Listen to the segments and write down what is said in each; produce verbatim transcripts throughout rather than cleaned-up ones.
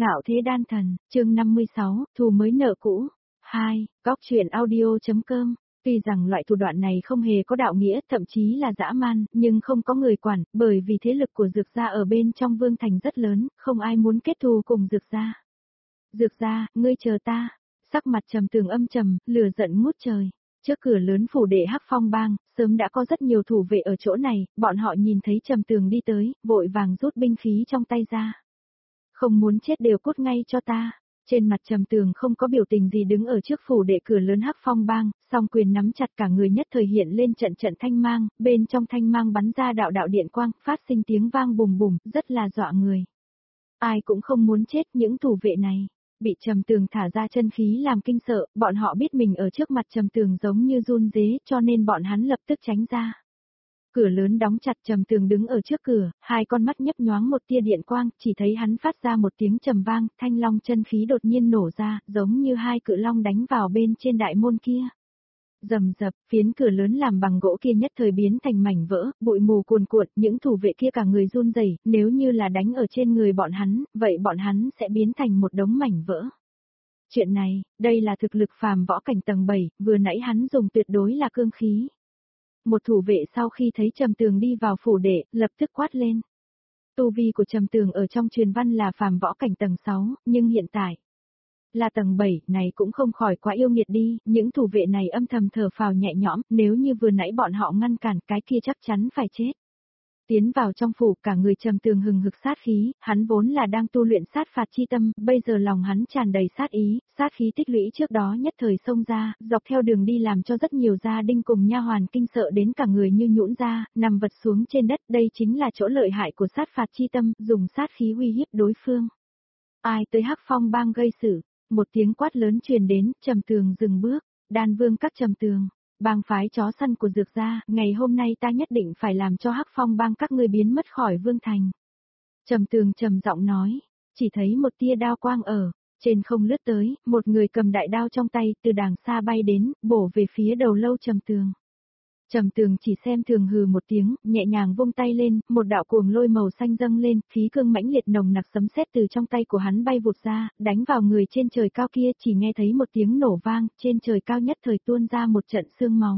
Ngạo thế đan thần, chương năm mươi sáu, thù mới nợ cũ. hai. Góc truyện audio.com. Tuy rằng loại thủ đoạn này không hề có đạo nghĩa, thậm chí là dã man, nhưng không có người quản, bởi vì thế lực của Dược gia ở bên trong Vương Thành rất lớn, không ai muốn kết thù cùng Dược gia. Dược gia, ngươi chờ ta. Sắc mặt Trầm Tường âm trầm, lửa giận ngút trời. Trước cửa lớn phủ đệ Hắc Phong Bang, sớm đã có rất nhiều thủ vệ ở chỗ này, bọn họ nhìn thấy Trầm Tường đi tới, vội vàng rút binh khí trong tay ra. Không muốn chết đều cút ngay cho ta. Trên mặt Trầm Tường không có biểu tình gì đứng ở trước phủ đệ cửa lớn Hắc Phong Bang, song quyền nắm chặt cả người nhất thời hiện lên trận trận thanh mang, bên trong thanh mang bắn ra đạo đạo điện quang, phát sinh tiếng vang bùm bùm, rất là dọa người. Ai cũng không muốn chết, những thủ vệ này bị Trầm Tường thả ra chân khí làm kinh sợ, bọn họ biết mình ở trước mặt Trầm Tường giống như run rế, cho nên bọn hắn lập tức tránh ra. Cửa lớn đóng chặt, Trầm Tường đứng ở trước cửa, hai con mắt nhấp nhoáng một tia điện quang, chỉ thấy hắn phát ra một tiếng trầm vang, thanh long chân khí đột nhiên nổ ra, giống như hai cự long đánh vào bên trên đại môn kia. Rầm rập, phiến cửa lớn làm bằng gỗ kia nhất thời biến thành mảnh vỡ, bụi mù cuồn cuộn, những thủ vệ kia cả người run rẩy, nếu như là đánh ở trên người bọn hắn, vậy bọn hắn sẽ biến thành một đống mảnh vỡ. Chuyện này, đây là thực lực phàm võ cảnh tầng bảy, vừa nãy hắn dùng tuyệt đối là cương khí. Một thủ vệ sau khi thấy Trầm Tường đi vào phủ đệ, lập tức quát lên. Tu vi của Trầm Tường ở trong truyền văn là phàm võ cảnh tầng sáu, nhưng hiện tại là tầng bảy, này cũng không khỏi quá yêu nghiệt đi, những thủ vệ này âm thầm thở phào nhẹ nhõm, nếu như vừa nãy bọn họ ngăn cản cái kia chắc chắn phải chết. Tiến vào trong phủ, cả người Trầm Tường hừng hực sát khí, hắn vốn là đang tu luyện sát phạt chi tâm, bây giờ lòng hắn tràn đầy sát ý, sát khí tích lũy trước đó nhất thời xông ra, dọc theo đường đi làm cho rất nhiều gia đình cùng nha hoàn kinh sợ đến cả người như nhũn ra, nằm vật xuống trên đất, đây chính là chỗ lợi hại của sát phạt chi tâm, dùng sát khí uy hiếp đối phương. Ai tới Hắc Phong Bang gây sự, một tiếng quát lớn truyền đến, Trầm Tường dừng bước, Đan Vương các Trầm Tường. Bang phái chó săn của Dược gia, ngày hôm nay ta nhất định phải làm cho Hắc Phong Bang các ngươi biến mất khỏi Vương Thành. Trầm Tường trầm giọng nói, chỉ thấy một tia đao quang ở trên không lướt tới, một người cầm đại đao trong tay, từ đàng xa bay đến, bổ về phía đầu lâu Trầm Tường. Trầm Tường chỉ xem thường hừ một tiếng, nhẹ nhàng vung tay lên, một đạo cuồng lôi màu xanh dâng lên, khí cương mãnh liệt nồng nặc sấm sét từ trong tay của hắn bay vụt ra, đánh vào người trên trời cao kia, chỉ nghe thấy một tiếng nổ vang, trên trời cao nhất thời tuôn ra một trận xương máu.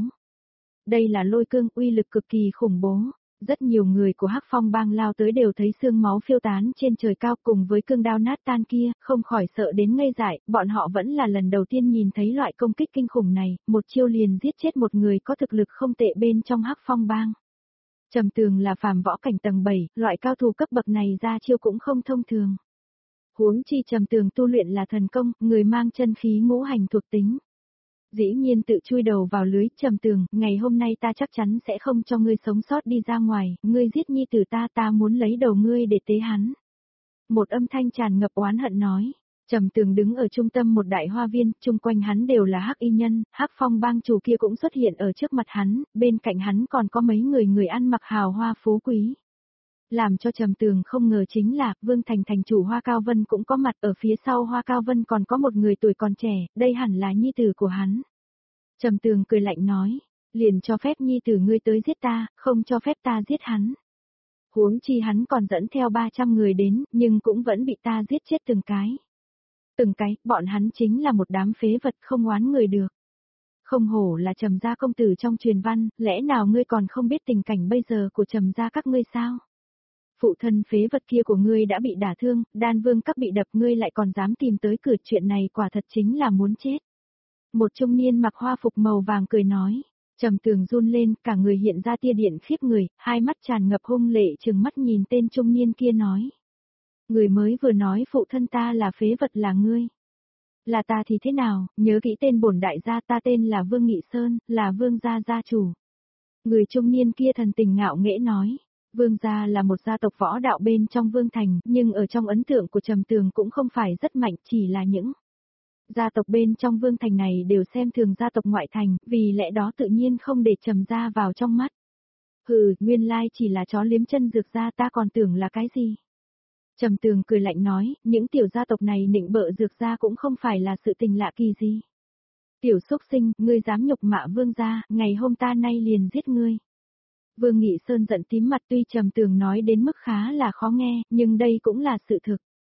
Đây là lôi cương, uy lực cực kỳ khủng bố. Rất nhiều người của Hắc Phong Bang lao tới đều thấy xương máu phiêu tán trên trời cao cùng với cương đao nát tan kia, không khỏi sợ đến ngây dại, bọn họ vẫn là lần đầu tiên nhìn thấy loại công kích kinh khủng này, một chiêu liền giết chết một người có thực lực không tệ bên trong Hắc Phong Bang. Trầm Tường là phàm võ cảnh tầng bảy, loại cao thủ cấp bậc này ra chiêu cũng không thông thường. Huống chi Trầm Tường tu luyện là thần công, người mang chân khí ngũ hành thuộc tính. Dĩ nhiên tự chui đầu vào lưới. Trầm Tường, ngày hôm nay ta chắc chắn sẽ không cho ngươi sống sót đi ra ngoài, ngươi giết nhi tử ta, ta muốn lấy đầu ngươi để tế hắn. Một âm thanh tràn ngập oán hận nói. Trầm Tường đứng ở trung tâm một đại hoa viên, chung quanh hắn đều là hắc y nhân, Hắc Phong Bang chủ kia cũng xuất hiện ở trước mặt hắn, bên cạnh hắn còn có mấy người người ăn mặc hào hoa phú quý. Làm cho Trầm Tường không ngờ chính là, Vương Thành thành chủ Hoa Cao Vân cũng có mặt, ở phía sau Hoa Cao Vân còn có một người tuổi còn trẻ, đây hẳn là nhi tử của hắn. Trầm Tường cười lạnh nói, liền cho phép nhi tử ngươi tới giết ta, không cho phép ta giết hắn. Huống chi hắn còn dẫn theo ba trăm người đến, nhưng cũng vẫn bị ta giết chết từng cái. Từng cái, bọn hắn chính là một đám phế vật không oán người được. Không hổ là Trầm gia công tử trong truyền văn, lẽ nào ngươi còn không biết tình cảnh bây giờ của Trầm gia các ngươi sao? Phụ thân phế vật kia của ngươi đã bị đả thương, Đan Vương các bị đập, ngươi lại còn dám tìm tới cửa, chuyện này quả thật chính là muốn chết. Một trung niên mặc hoa phục màu vàng cười nói. Trầm Tường run lên, cả người hiện ra tia điện khiếp người, hai mắt tràn ngập hung lệ trừng mắt nhìn tên trung niên kia nói. Người mới vừa nói phụ thân ta là phế vật là ngươi. Là ta thì thế nào, nhớ kỹ tên bổn đại gia, ta tên là Vương Nghị Sơn, là Vương gia gia chủ. Người trung niên kia thần tình ngạo nghễ nói. Vương gia là một gia tộc võ đạo bên trong Vương Thành, nhưng ở trong ấn tượng của Trầm Tường cũng không phải rất mạnh, chỉ là những gia tộc bên trong Vương Thành này đều xem thường gia tộc ngoại thành, vì lẽ đó tự nhiên không để Trầm gia vào trong mắt. Hừ, nguyên lai chỉ là chó liếm chân Dược gia, ta còn tưởng là cái gì. Trầm Tường cười lạnh nói, những tiểu gia tộc này nịnh bợ Dược gia cũng không phải là sự tình lạ kỳ gì. Tiểu xúc sinh, ngươi dám nhục mạ Vương gia, ngày hôm ta nay liền giết ngươi. Vương Nghị Sơn giận tím mặt, tuy Trầm Tường nói đến mức khá là khó nghe, nhưng đây cũng là sự thực.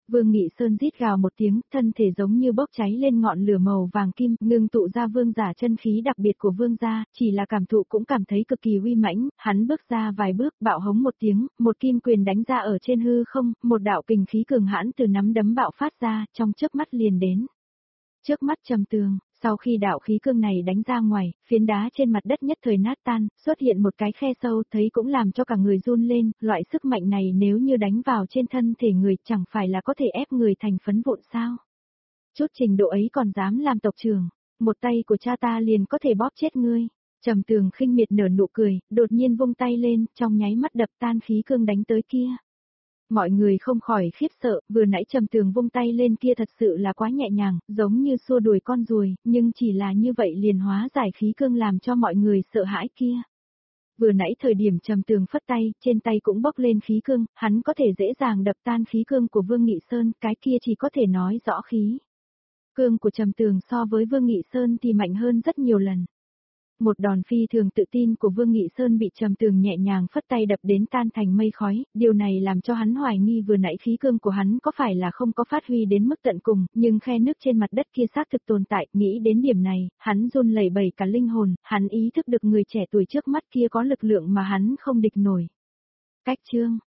Vương Nghị Sơn rít gào một tiếng, thân thể giống như bốc cháy lên ngọn lửa màu vàng kim, ngưng tụ ra vương giả chân khí đặc biệt của vương gia, chỉ là cảm thụ cũng cảm thấy cực kỳ uy mãnh, hắn bước ra vài bước, bạo hống một tiếng, một kim quyền đánh ra ở trên hư không, một đạo kình khí cường hãn từ nắm đấm bạo phát ra, trong chớp mắt liền đến. Trước mắt Trầm Tường, sau khi đạo khí cương này đánh ra ngoài, phiến đá trên mặt đất nhất thời nát tan, xuất hiện một cái khe sâu, thấy cũng làm cho cả người run lên, loại sức mạnh này nếu như đánh vào trên thân thể người chẳng phải là có thể ép người thành phấn vụn sao. Chút trình độ ấy còn dám làm tộc trưởng, một tay của cha ta liền có thể bóp chết ngươi. Trầm Tường khinh miệt nở nụ cười, đột nhiên vung tay lên, trong nháy mắt đập tan khí cương đánh tới kia. Mọi người không khỏi khiếp sợ, vừa nãy Trầm Tường vung tay lên kia thật sự là quá nhẹ nhàng, giống như xua đuổi con ruồi, nhưng chỉ là như vậy liền hóa giải khí cương làm cho mọi người sợ hãi kia. Vừa nãy thời điểm Trầm Tường phất tay, trên tay cũng bốc lên khí cương, hắn có thể dễ dàng đập tan khí cương của Vương Nghị Sơn, cái kia chỉ có thể nói rõ khí cương của Trầm Tường so với Vương Nghị Sơn thì mạnh hơn rất nhiều lần. Một đòn phi thường tự tin của Vương Nghị Sơn bị Trầm Tường nhẹ nhàng phất tay đập đến tan thành mây khói, điều này làm cho hắn hoài nghi vừa nãy khí cương của hắn có phải là không có phát huy đến mức tận cùng, nhưng khe nước trên mặt đất kia xác thực tồn tại, nghĩ đến điểm này, hắn run lẩy bẩy cả linh hồn, hắn ý thức được người trẻ tuổi trước mắt kia có lực lượng mà hắn không địch nổi. Cách chương